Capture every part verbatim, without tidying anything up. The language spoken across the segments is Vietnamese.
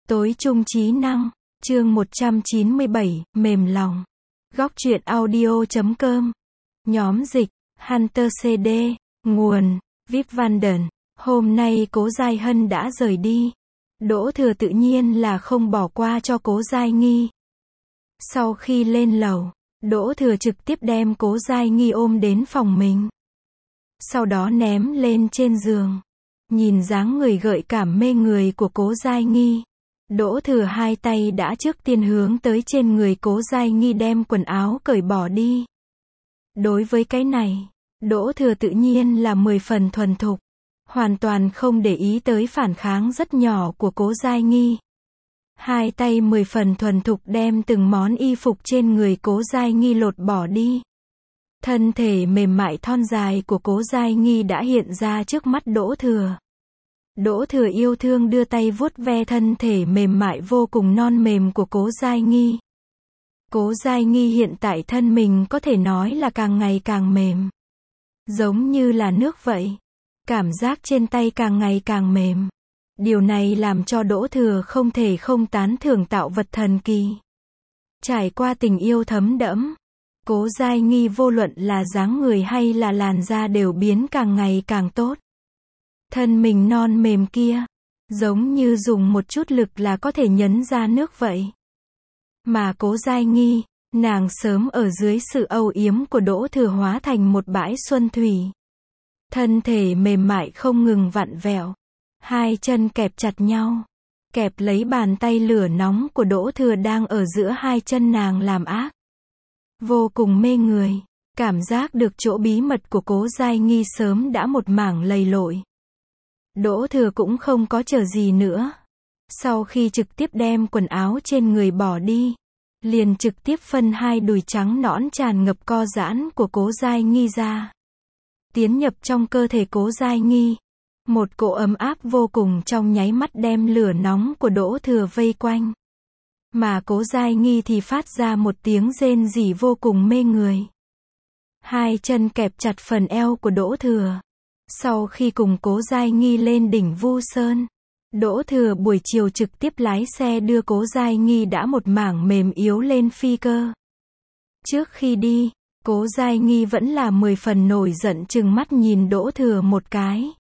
Tối trung trí năng, chương một trăm chín mươi bảy, mềm lòng. Góc truyện audio chấm com. Nhóm dịch, Hunter xê đê, nguồn, Vip Vanden. Hôm nay Cố Giai Hân đã rời đi. Đỗ Thừa tự nhiên là không bỏ qua cho Cố Giai Nghi. Sau khi lên lầu, Đỗ Thừa trực tiếp đem Cố Giai Nghi ôm đến phòng mình. Sau đó ném lên trên giường. Nhìn dáng người gợi cảm mê người của Cố Giai Nghi, Đỗ Thừa hai tay đã trước tiên hướng tới trên người Cố Giai Nghi đem quần áo cởi bỏ đi. Đối với cái này, Đỗ Thừa tự nhiên là mười phần thuần thục, hoàn toàn không để ý tới phản kháng rất nhỏ của Cố Giai Nghi. Hai tay mười phần thuần thục đem từng món y phục trên người Cố Giai Nghi lột bỏ đi. Thân thể mềm mại thon dài của Cố Giai Nghi đã hiện ra trước mắt Đỗ Thừa. Đỗ Thừa yêu thương đưa tay vuốt ve thân thể mềm mại vô cùng non mềm của Cố Giai Nghi. Cố Giai Nghi hiện tại thân mình có thể nói là càng ngày càng mềm. Giống như là nước vậy. Cảm giác trên tay càng ngày càng mềm. Điều này làm cho Đỗ Thừa không thể không tán thưởng tạo vật thần kỳ. Trải qua tình yêu thấm đẫm, Cố Giai Nghi vô luận là dáng người hay là làn da đều biến càng ngày càng tốt. Thân mình non mềm kia, giống như dùng một chút lực là có thể nhấn ra nước vậy. Mà Cố Giai Nghi, nàng sớm ở dưới sự âu yếm của Đỗ Thừa hóa thành một bãi xuân thủy. Thân thể mềm mại không ngừng vặn vẹo, hai chân kẹp chặt nhau, kẹp lấy bàn tay lửa nóng của Đỗ Thừa đang ở giữa hai chân nàng làm ác. Vô cùng mê người, cảm giác được chỗ bí mật của Cố Giai Nghi sớm đã một mảng lầy lội. Đỗ Thừa cũng không có chờ gì nữa. Sau khi trực tiếp đem quần áo trên người bỏ đi, liền trực tiếp phân hai đùi trắng nõn tràn ngập co giãn của Cố Giai Nghi ra. Tiến nhập trong cơ thể Cố Giai Nghi. Một cỗ ấm áp vô cùng trong nháy mắt đem lửa nóng của Đỗ Thừa vây quanh. Mà Cố Giai Nghi thì phát ra một tiếng rên rỉ vô cùng mê người. Hai chân kẹp chặt phần eo của Đỗ Thừa. Sau khi cùng Cố Giai Nghi lên đỉnh Vu Sơn, Đỗ Thừa buổi chiều trực tiếp lái xe đưa Cố Giai Nghi đã một mảng mềm yếu lên phi cơ. Trước khi đi, Cố Giai Nghi vẫn là mười phần nổi giận trừng mắt nhìn Đỗ Thừa một cái.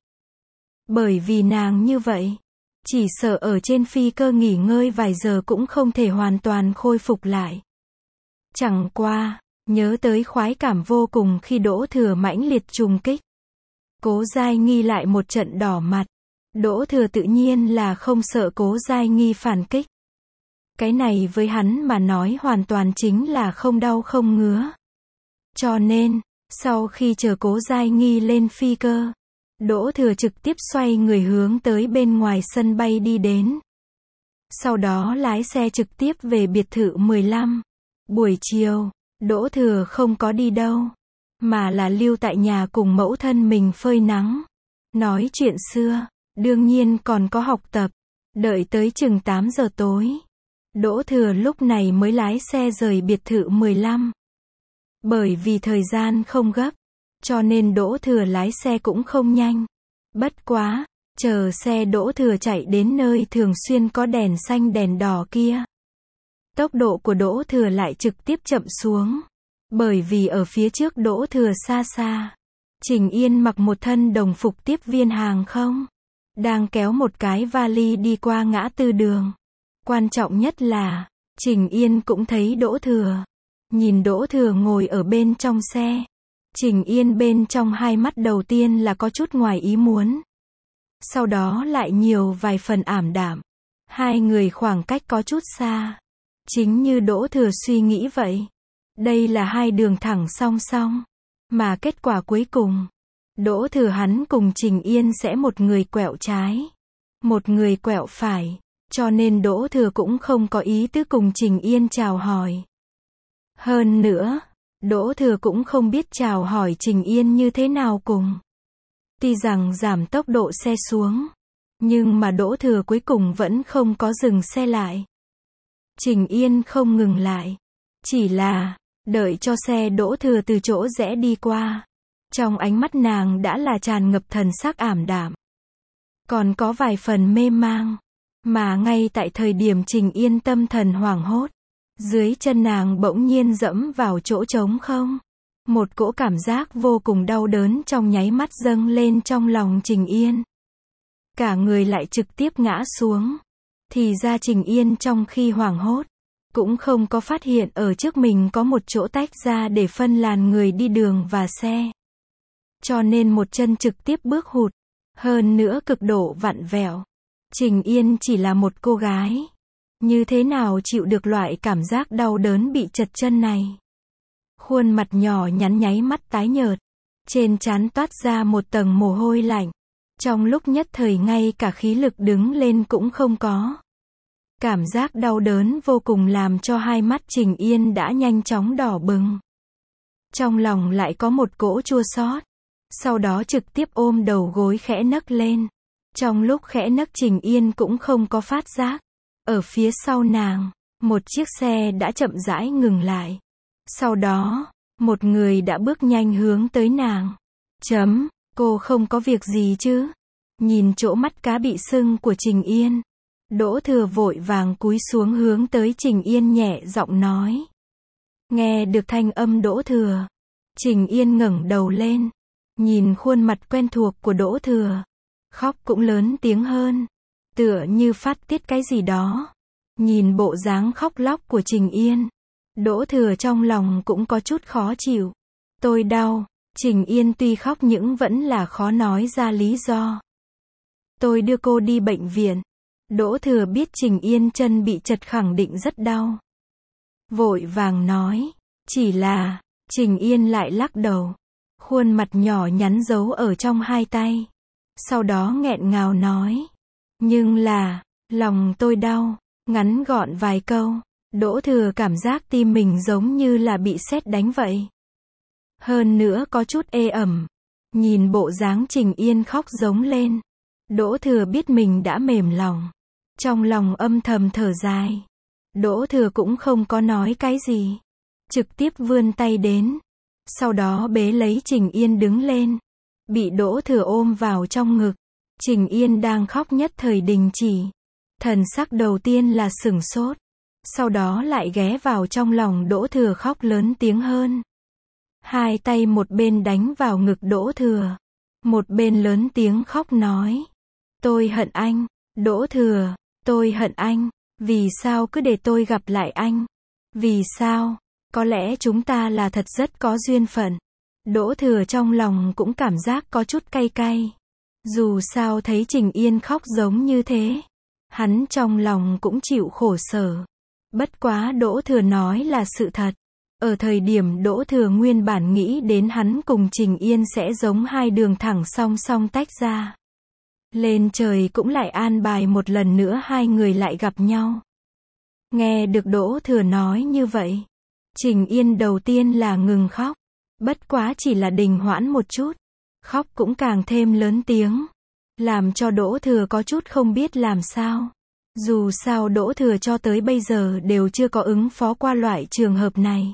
Bởi vì nàng như vậy, chỉ sợ ở trên phi cơ nghỉ ngơi vài giờ cũng không thể hoàn toàn khôi phục lại. Chẳng qua, nhớ tới khoái cảm vô cùng khi Đỗ Thừa mãnh liệt trùng kích. Cố Giai Nghi lại một trận đỏ mặt. Đỗ Thừa tự nhiên là không sợ Cố Giai Nghi phản kích. Cái này với hắn mà nói hoàn toàn chính là không đau không ngứa. Cho nên, sau khi chờ Cố Giai Nghi lên phi cơ, Đỗ Thừa trực tiếp xoay người hướng tới bên ngoài sân bay đi đến. Sau đó lái xe trực tiếp về biệt thự mười lăm. Buổi chiều, Đỗ Thừa không có đi đâu, mà là lưu tại nhà cùng mẫu thân mình phơi nắng, nói chuyện xưa, đương nhiên còn có học tập. Đợi tới chừng tám giờ tối, Đỗ Thừa lúc này mới lái xe rời biệt thự mười lăm. Bởi vì thời gian không gấp, cho nên Đỗ Thừa lái xe cũng không nhanh. Bất quá, chờ xe Đỗ Thừa chạy đến nơi thường xuyên có đèn xanh đèn đỏ kia, tốc độ của Đỗ Thừa lại trực tiếp chậm xuống. Bởi vì ở phía trước Đỗ Thừa xa xa, Trình Yên mặc một thân đồng phục tiếp viên hàng không, đang kéo một cái vali đi qua ngã tư đường. Quan trọng nhất là, Trình Yên cũng thấy Đỗ Thừa. Nhìn Đỗ Thừa ngồi ở bên trong xe, Trình Yên bên trong hai mắt đầu tiên là có chút ngoài ý muốn. Sau đó lại nhiều vài phần ảm đạm. Hai người khoảng cách có chút xa. Chính như Đỗ Thừa suy nghĩ vậy. Đây là hai đường thẳng song song. Mà kết quả cuối cùng, Đỗ Thừa hắn cùng Trình Yên sẽ một người quẹo trái, một người quẹo phải. Cho nên Đỗ Thừa cũng không có ý tứ cùng Trình Yên chào hỏi. Hơn nữa, Đỗ Thừa cũng không biết chào hỏi Trình Yên như thế nào cùng. Tuy rằng giảm tốc độ xe xuống, nhưng mà Đỗ Thừa cuối cùng vẫn không có dừng xe lại. Trình Yên không ngừng lại, chỉ là đợi cho xe Đỗ Thừa từ chỗ rẽ đi qua. Trong ánh mắt nàng đã là tràn ngập thần sắc ảm đạm, còn có vài phần mê mang. Mà ngay tại thời điểm Trình Yên tâm thần hoảng hốt, dưới chân nàng bỗng nhiên dẫm vào chỗ trống không. Một cỗ cảm giác vô cùng đau đớn trong nháy mắt dâng lên trong lòng Trình Yên. Cả người lại trực tiếp ngã xuống. Thì ra Trình Yên trong khi hoảng hốt, cũng không có phát hiện ở trước mình có một chỗ tách ra để phân làn người đi đường và xe. Cho nên một chân trực tiếp bước hụt. Hơn nữa cực độ vặn vẹo. Trình Yên chỉ là một cô gái. Như thế nào chịu được loại cảm giác đau đớn bị chật chân này. Khuôn mặt nhỏ nhắn nháy mắt tái nhợt. Trên trán toát ra một tầng mồ hôi lạnh. Trong lúc nhất thời ngay cả khí lực đứng lên cũng không có. Cảm giác đau đớn vô cùng làm cho hai mắt Trình Yên đã nhanh chóng đỏ bừng. Trong lòng lại có một cỗ chua xót. Sau đó trực tiếp ôm đầu gối khẽ nấc lên. Trong lúc khẽ nấc Trình Yên cũng không có phát giác. Ở phía sau nàng, một chiếc xe đã chậm rãi ngừng lại. Sau đó, một người đã bước nhanh hướng tới nàng. Chấm, cô không có việc gì chứ? Nhìn chỗ mắt cá bị sưng của Trình Yên. Đỗ Thừa vội vàng cúi xuống hướng tới Trình Yên nhẹ giọng nói. Nghe được thanh âm Đỗ Thừa. Trình Yên ngẩng đầu lên. Nhìn khuôn mặt quen thuộc của Đỗ Thừa. Khóc cũng lớn tiếng hơn. Tựa như phát tiết cái gì đó. Nhìn bộ dáng khóc lóc của Trình Yên. Đỗ Thừa trong lòng cũng có chút khó chịu. Tôi đau. Trình Yên tuy khóc nhưng vẫn là khó nói ra lý do. Tôi đưa cô đi bệnh viện. Đỗ Thừa biết Trình Yên chân bị chật khẳng định rất đau. Vội vàng nói. Chỉ là, Trình Yên lại lắc đầu. Khuôn mặt nhỏ nhắn giấu ở trong hai tay. Sau đó nghẹn ngào nói. Nhưng là, lòng tôi đau. Ngắn gọn vài câu. Đỗ Thừa cảm giác tim mình giống như là bị sét đánh vậy. Hơn nữa có chút ê ẩm. Nhìn bộ dáng Trình Yên khóc giống lên. Đỗ Thừa biết mình đã mềm lòng. Trong lòng âm thầm thở dài. Đỗ Thừa cũng không có nói cái gì. Trực tiếp vươn tay đến. Sau đó bế lấy Trình Yên đứng lên. Bị Đỗ Thừa ôm vào trong ngực. Trình Yên đang khóc nhất thời đình chỉ. Thần sắc đầu tiên là sửng sốt. Sau đó lại ghé vào trong lòng Đỗ Thừa khóc lớn tiếng hơn. Hai tay một bên đánh vào ngực Đỗ Thừa. Một bên lớn tiếng khóc nói. Tôi hận anh. Đỗ Thừa, tôi hận anh. Vì sao cứ để tôi gặp lại anh? Vì sao? Có lẽ chúng ta là thật rất có duyên phận. Đỗ Thừa trong lòng cũng cảm giác có chút cay cay. Dù sao thấy Trình Yên khóc giống như thế. Hắn trong lòng cũng chịu khổ sở. Bất quá Đỗ Thừa nói là sự thật. Ở thời điểm Đỗ Thừa nguyên bản nghĩ đến hắn cùng Trình Yên sẽ giống hai đường thẳng song song tách ra. Lên trời cũng lại an bài một lần nữa hai người lại gặp nhau. Nghe được Đỗ Thừa nói như vậy. Trình Yên đầu tiên là ngừng khóc. Bất quá chỉ là đình hoãn một chút. Khóc cũng càng thêm lớn tiếng. Làm cho Đỗ Thừa có chút không biết làm sao. Dù sao Đỗ Thừa cho tới bây giờ đều chưa có ứng phó qua loại trường hợp này.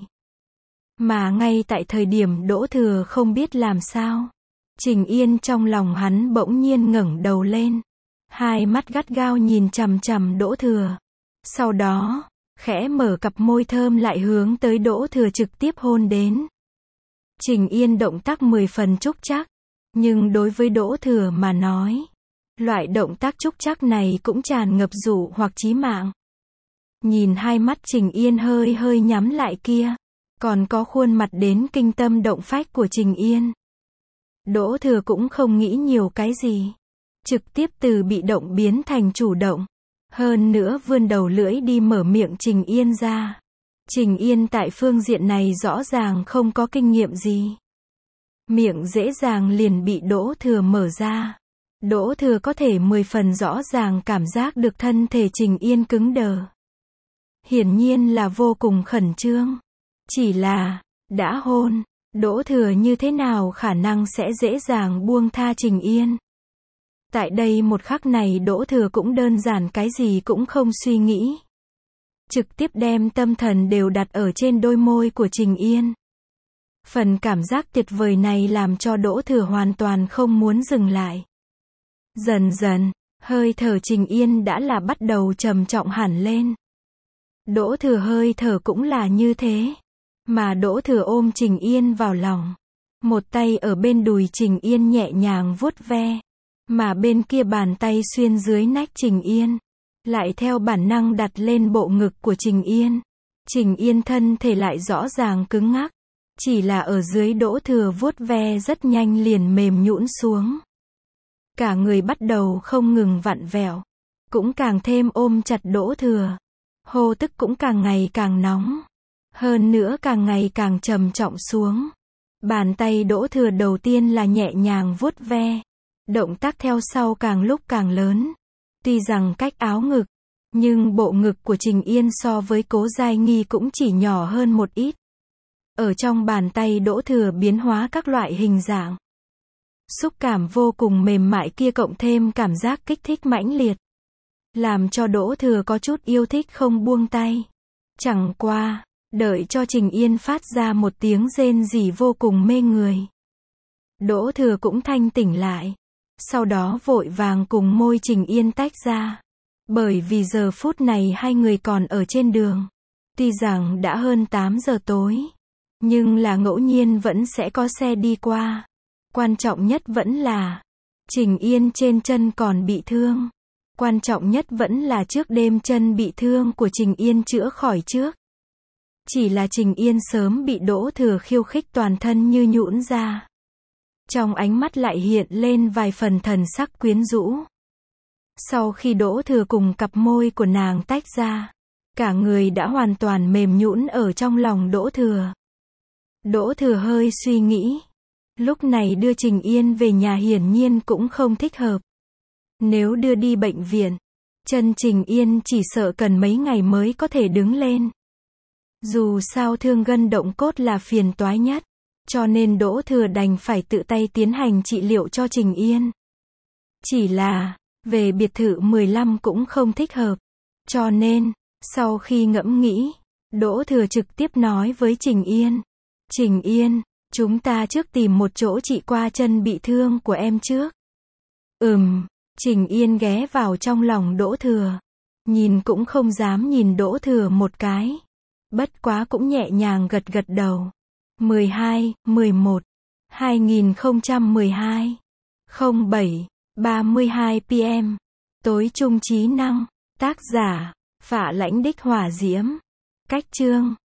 Mà ngay tại thời điểm Đỗ Thừa không biết làm sao. Trình Yên trong lòng hắn bỗng nhiên ngẩng đầu lên. Hai mắt gắt gao nhìn chằm chằm Đỗ Thừa. Sau đó, khẽ mở cặp môi thơm lại hướng tới Đỗ Thừa trực tiếp hôn đến. Trình Yên động tác mười phần trúc trắc. Nhưng đối với Đỗ Thừa mà nói, loại động tác trúc trắc này cũng tràn ngập dụ hoặc chí mạng. Nhìn hai mắt Trình Yên hơi hơi nhắm lại kia. Còn có khuôn mặt đến kinh tâm động phách của Trình Yên. Đỗ Thừa cũng không nghĩ nhiều cái gì. Trực tiếp từ bị động biến thành chủ động. Hơn nữa vươn đầu lưỡi đi mở miệng Trình Yên ra. Trình Yên tại phương diện này rõ ràng không có kinh nghiệm gì. Miệng dễ dàng liền bị Đỗ Thừa mở ra. Đỗ Thừa có thể mười phần rõ ràng cảm giác được thân thể Trình Yên cứng đờ. Hiển nhiên là vô cùng khẩn trương. Chỉ là, đã hôn, Đỗ Thừa như thế nào khả năng sẽ dễ dàng buông tha Trình Yên. Tại đây một khắc này Đỗ Thừa cũng đơn giản cái gì cũng không suy nghĩ. Trực tiếp đem tâm thần đều đặt ở trên đôi môi của Trình Yên. Phần cảm giác tuyệt vời này làm cho Đỗ Thừa hoàn toàn không muốn dừng lại. Dần dần, Hơi thở Trình Yên đã là bắt đầu trầm trọng hẳn lên. Đỗ Thừa hơi thở cũng là như thế. Mà Đỗ Thừa ôm Trình Yên vào lòng. Một tay ở bên đùi Trình Yên nhẹ nhàng vuốt ve. Mà bên kia bàn tay xuyên dưới nách Trình Yên. Lại theo bản năng đặt lên bộ ngực của Trình Yên. Trình Yên thân thể lại rõ ràng cứng ngắc. Chỉ là ở dưới Đỗ Thừa vuốt ve rất nhanh liền mềm nhũn xuống. Cả người bắt đầu không ngừng vặn vẹo. Cũng càng thêm ôm chặt Đỗ Thừa. Hô tức cũng càng ngày càng nóng. Hơn nữa càng ngày càng trầm trọng xuống. Bàn tay Đỗ Thừa đầu tiên là nhẹ nhàng vuốt ve. Động tác theo sau càng lúc càng lớn. Tuy rằng cách áo ngực, nhưng bộ ngực của Trình Yên so với Cố Giai Nghi cũng chỉ nhỏ hơn một ít. Ở trong bàn tay Đỗ Thừa biến hóa các loại hình dạng. Xúc cảm vô cùng mềm mại kia cộng thêm cảm giác kích thích mãnh liệt. Làm cho Đỗ Thừa có chút yêu thích không buông tay. Chẳng qua, đợi cho Trình Yên phát ra một tiếng rên rỉ vô cùng mê người. Đỗ Thừa cũng thanh tỉnh lại. Sau đó vội vàng cùng môi Trình Yên tách ra. Bởi vì giờ phút này hai người còn ở trên đường. Tuy rằng đã hơn tám giờ tối. Nhưng là ngẫu nhiên vẫn sẽ có xe đi qua. Quan trọng nhất vẫn là Trình Yên trên chân còn bị thương. Quan trọng nhất vẫn là trước đêm chân bị thương của Trình Yên chữa khỏi trước. Chỉ là Trình Yên sớm bị Đỗ Thừa khiêu khích toàn thân như nhũn ra. Trong ánh mắt lại hiện lên vài phần thần sắc quyến rũ. Sau khi Đỗ Thừa cùng cặp môi của nàng tách ra, cả người đã hoàn toàn mềm nhũn ở trong lòng Đỗ Thừa. Đỗ Thừa hơi suy nghĩ. Lúc này đưa Trình Yên về nhà hiển nhiên cũng không thích hợp. Nếu đưa đi bệnh viện, chân Trình Yên chỉ sợ cần mấy ngày mới có thể đứng lên. Dù sao thương gân động cốt là phiền toái nhất. Cho nên Đỗ Thừa đành phải tự tay tiến hành trị liệu cho Trình Yên. Chỉ là, về biệt thự mười lăm cũng không thích hợp. Cho nên, sau khi ngẫm nghĩ, Đỗ Thừa trực tiếp nói với Trình Yên. Trình Yên, chúng ta trước tìm một chỗ trị qua chân bị thương của em trước. Ừm, Trình Yên ghé vào trong lòng Đỗ Thừa. Nhìn cũng không dám nhìn Đỗ Thừa một cái. Bất quá cũng nhẹ nhàng gật gật đầu. mười hai, mười một, hai nghìn không trăm mười hai, không bảy, ba mươi hai p m. Tối trung trí năng. Tác giả, Phạ Lãnh Đích Hỏa Diễm. Cách chương